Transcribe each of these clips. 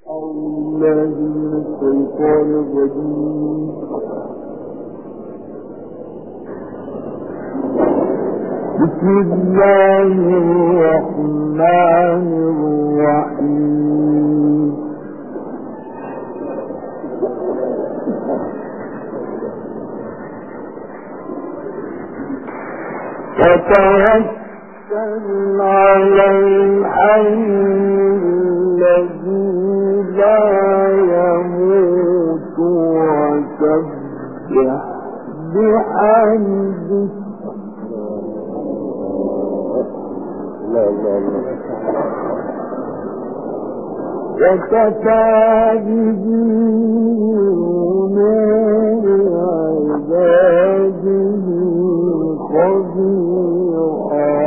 الله من الشيطان الرجيم. بسم الله الرحمن الرحيم. وتوكل على الحي الذي لا يموت وسبح بحمده وكفى به نور عباده خبيرا.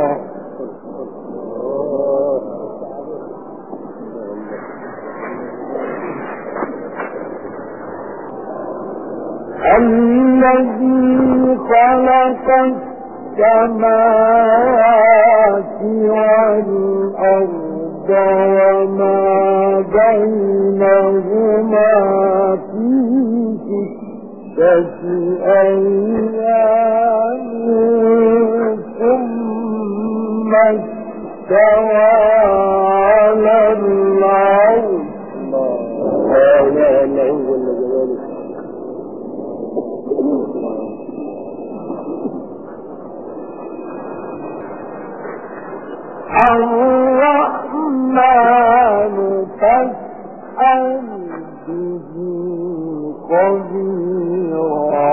الذي خلق السماوات والأرض وما بينهما في 6 أيام ثم استوى على العرش. الرحمن فاسأل به خبيرا.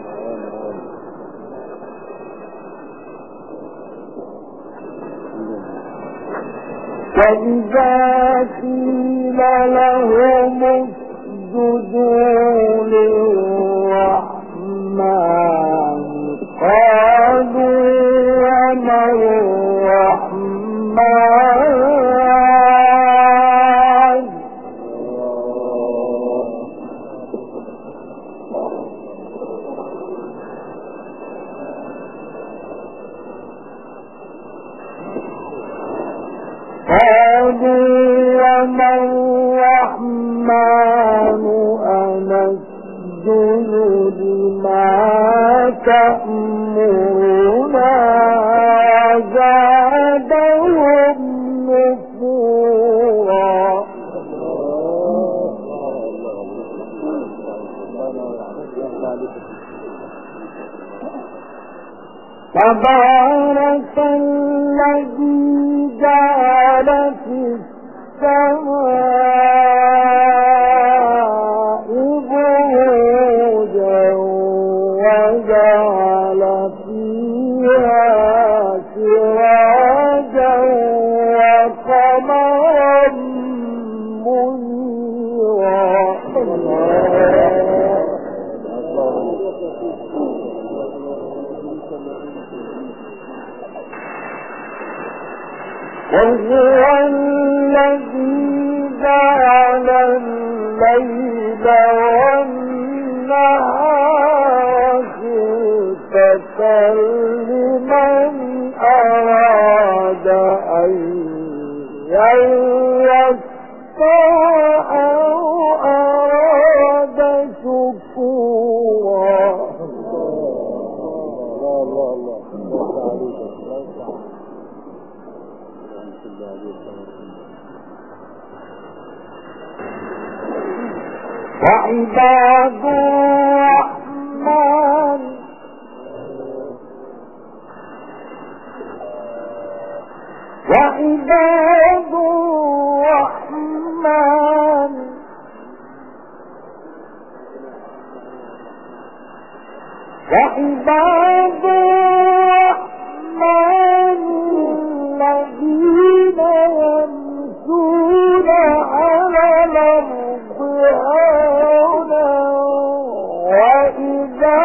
وإذا قيل لهم اسجدوا للرحمن قالوا وما الرحمن أنسجد لما تأمرنا زادهم نفورا. تبارك الذي جعل في السماء بروجا وجعل فيها سراجا وقمرا منيرا. وهو الذي جعل الليل والنهار خلفة لمن أراد أن يذكر أو أراد شكورا. وعباد الرحمن وعباد الرحمن وعباد الرحمن الذين يمشون على الأرض هونا وإذا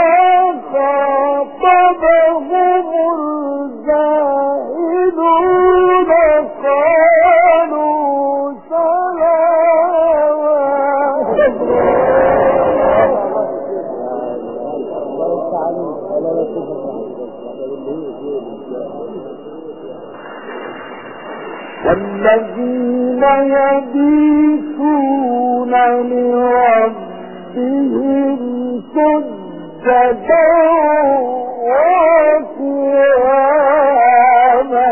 خاطبهم الجاهلون قالوا والذين يبيتون لربهم سجدا وقياما.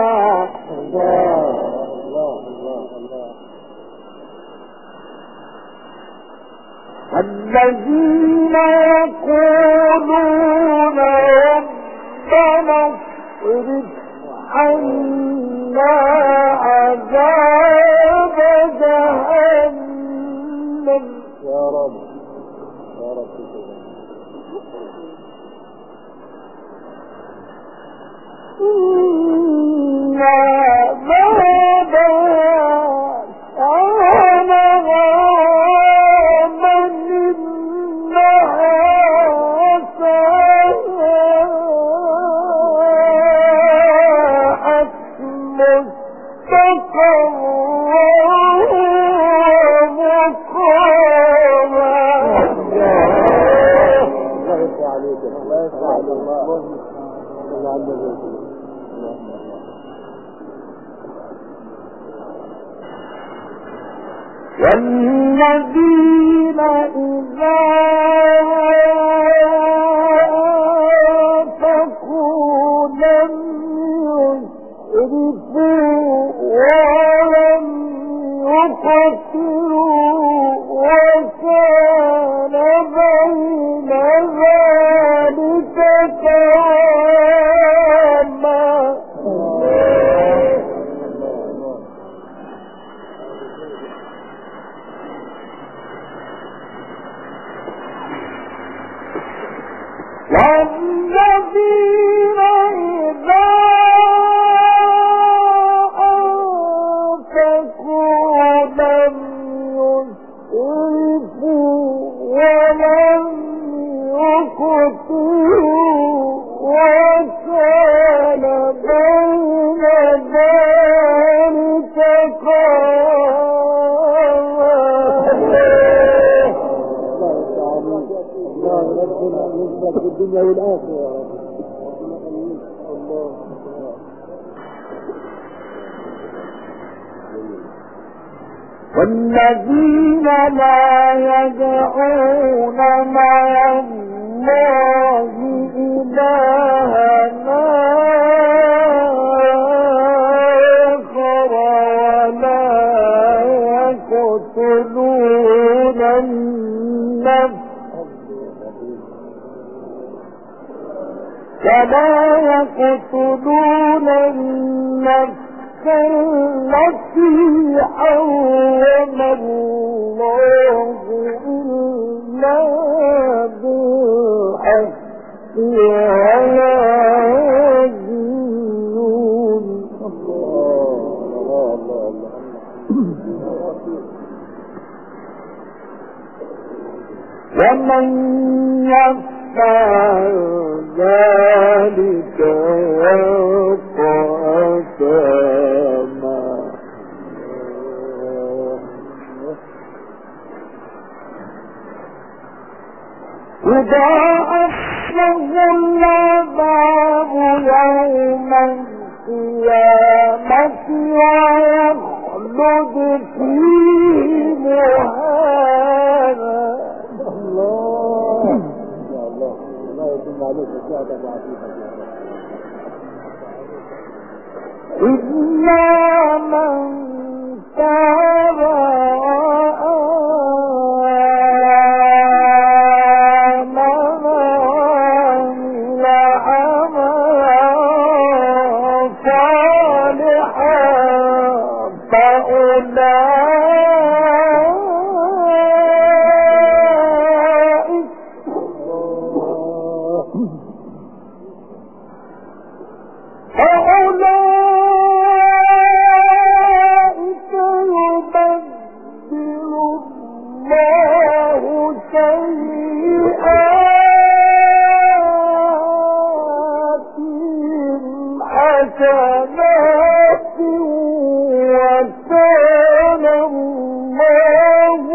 الذين يقولون ربنا اصرف عنا عذاب جهنم يا رب يا رب إن عذابها كان غراما إنها ساءت مستقرا ومقاما. الله يرضى عليك الله يرضى على الله على النبي. والذين إذا أنفقوا لم يسرفوا ولم يقتروا وكان بين ذلك قواما. والذين إذا أنفقوا لم يسرفوا ولم يقتروا وكان بين ذلك قواما. ربنا ينصرك في الدنيا والآخرة يا رب. الله والذين لا يدعون مع الله إلها آخر ولا يقتلون النفس التي حرم الله إلا بالحق ولا يزنون. ومن يفعل ذلك يلقى أثاما. يضاعف له العذاب يوم القيامة ويخلد فيه مهانا. الله يا الله الله يتم عليك السعادة وعافيتك يا رب. إلا من تاب وآمن وعمل عملا صالحا فأولئك يبدل الله سيئاتهم حسنات وكان الله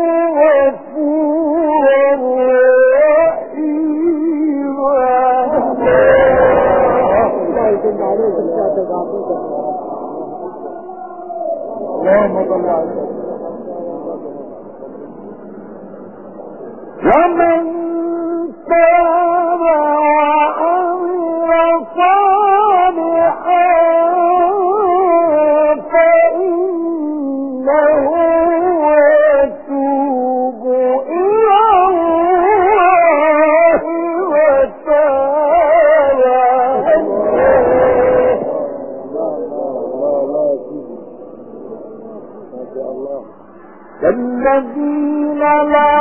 غفورا رحيما. اللهم صل على ومن تاب وعمل صالحا فإنه يتوب إلى الله متابا الذين لا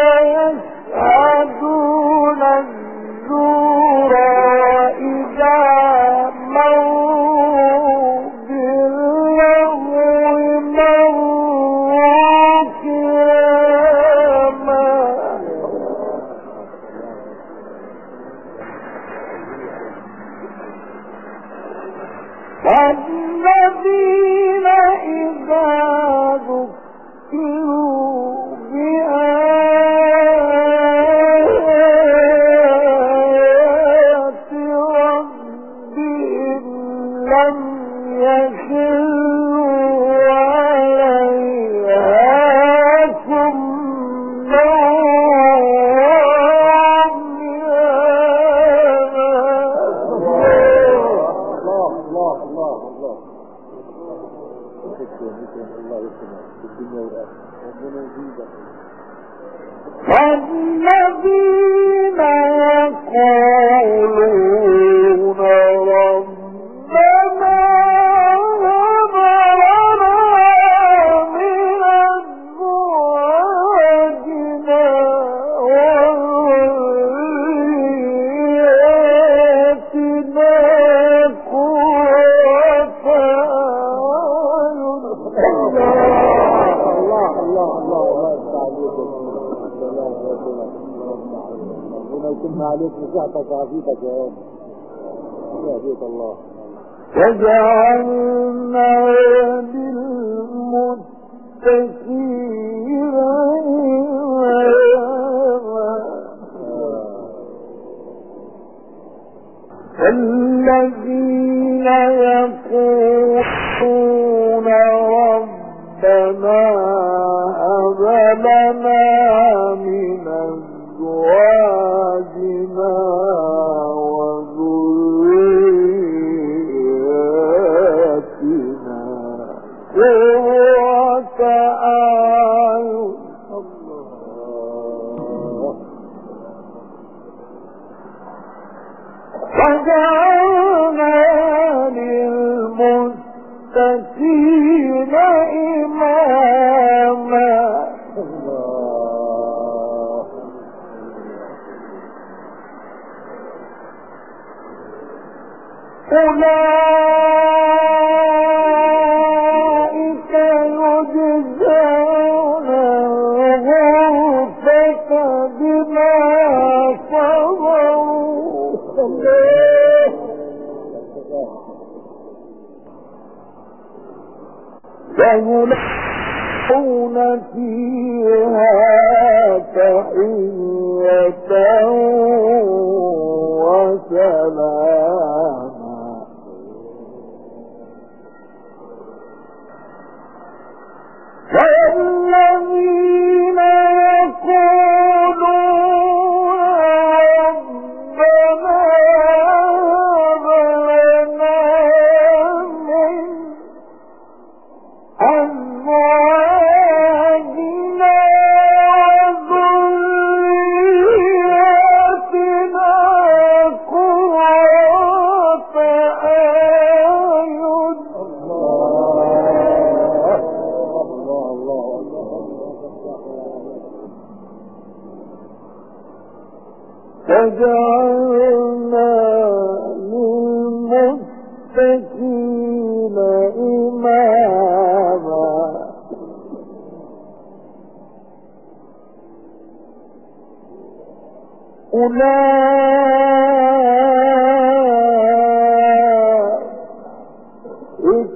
يشهدون الزور وإذا مروا باللغو مروا كراما والذين إذا ذكروا بآيات ربهم لم يخروا عليها صما والذين يقولون ربنا هب لنا من أزواجنا وذرياتنا قرة أعين كنا عليك مساعدة عافيتك يا رب يهديك الله وجعلنا للمتقين الذين يقولون ربنا هب لنا من أزواجنا وذرياتنا قرة أعين وجعلنا للمتقين إماما أولئك يجزون الغرفة بما صبروا فيلقون فيها تحية وسلاما والذين يقولون ربنا هب لنا من أزواجنا وذرياتنا قرة أعين فجعلنا للمتقين إماما أولئك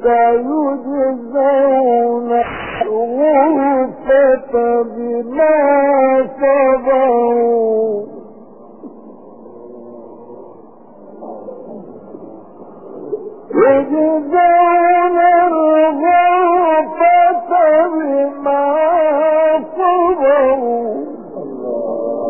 يجزون الغرفة بما صبروا يجزون الغرفة بما صبروا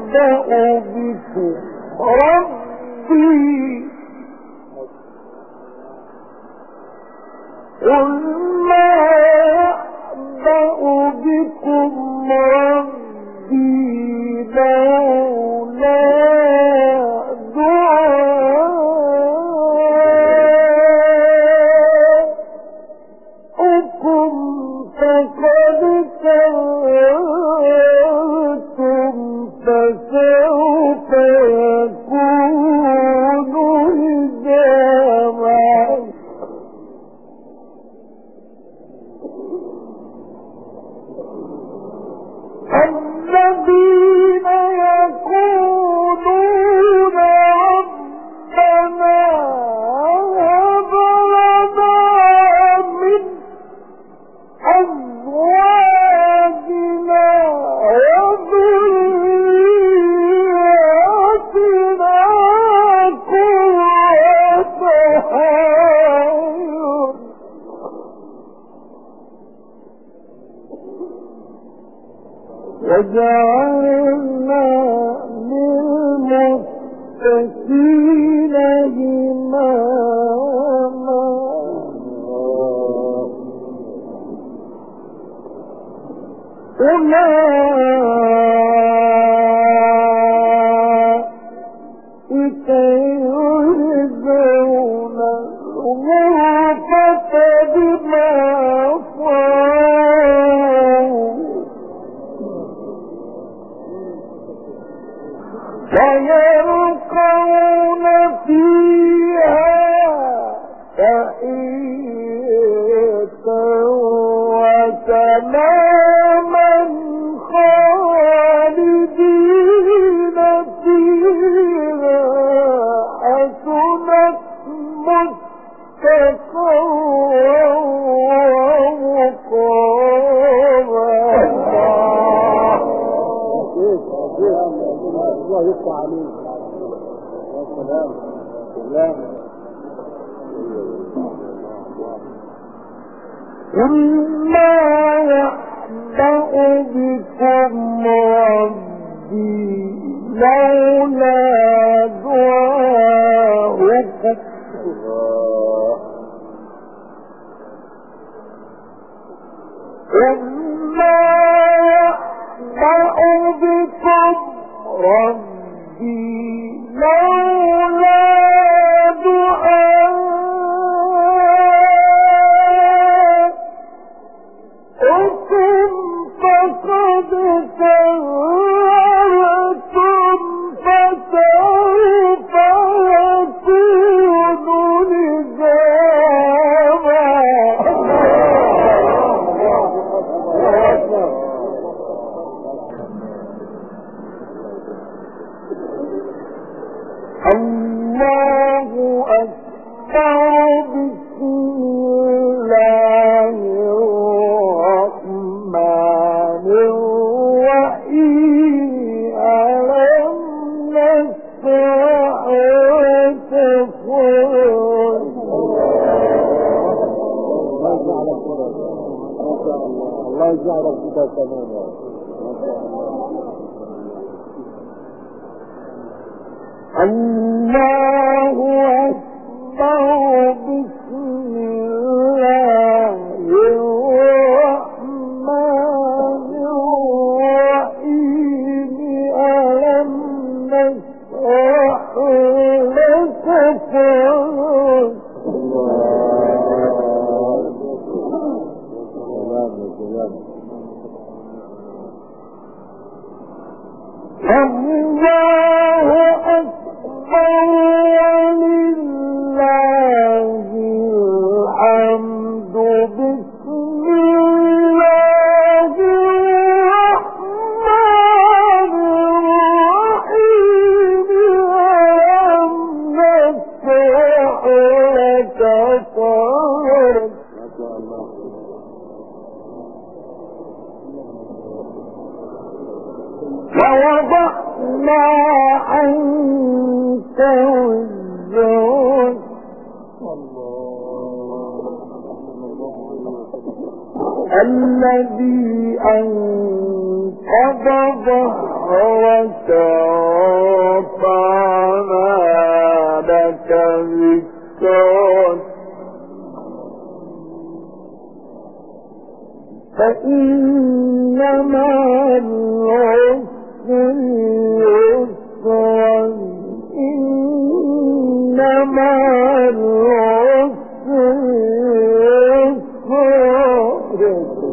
بكم ربي قل ما يعبأ بكم ربي لولا دعاؤكم فقد كفرتم فسوف يكون لزاما الذين يقولون ربنا هب لنا من أزواجنا وذرياتنا قرة أعين وجعلنا للمتقين إماما أولئك يجزون الغرفة بما صبروا ويلقون فيها تحية وسلاما خالدين فيها حسنت مستقرا ومقاما الله يفتح عليك يا سلام سلام ما يعبأ بكم ربي لولا دعاؤكم ما يعبأ بكم ربي لولا دعاؤكم فقد كفرتم فسوف يكون لزاما الله أكبر بسم الله الرحمن الرحيم ألم نشرح لك صدرك الله يجعلك كده تمام الله أكبر بسم الله الرحمن الرحيم ألم نشرح لك صدرك الله أكبر ولله الحمد بسم الله الرحمن الرحيم ألم نشرح لك صدرك ووضعنا عنك وزرك الذي أنقض ظهرك ظهرك ورفعنا لك ذكرك فإن مع العسر يسرا إن مع العسر يسرا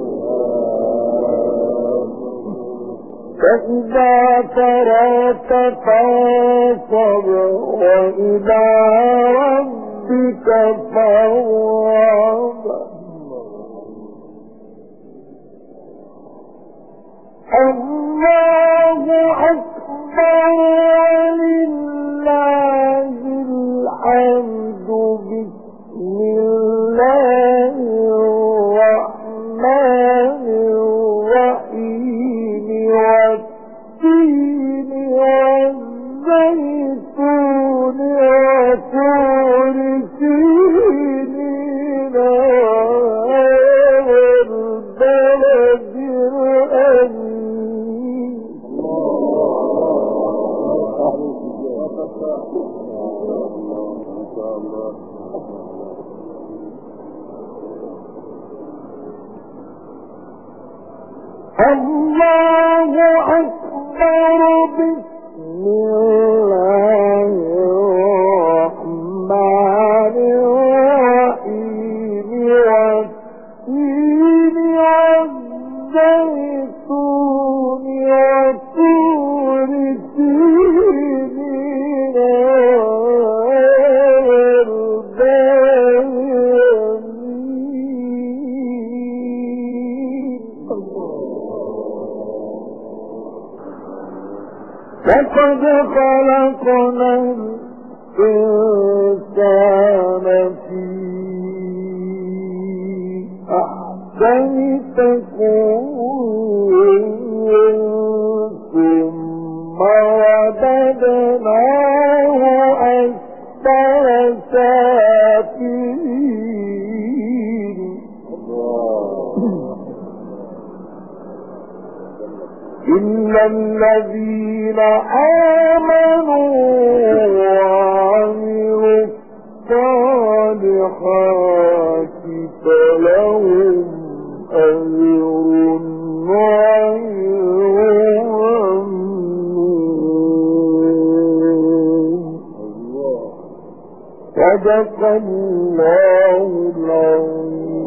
فإذا فرغت فانصب وإلى ربك فارغب الله أكبر ولله الحمد بسم الله الرحمن الرحيم والتين والزيتون وطور سينين والبلد الأمين الله أكبر بسم الله الرحمن الرحيم والتين والزيتون وطور سينين لقد خلقنا الإنسان في أحسن تقويم ثم رددناه أسفل سافلين إلا الذين آمنوا وعملوا الصالحات فلهم أجر غير ممنون صدق الله العظيم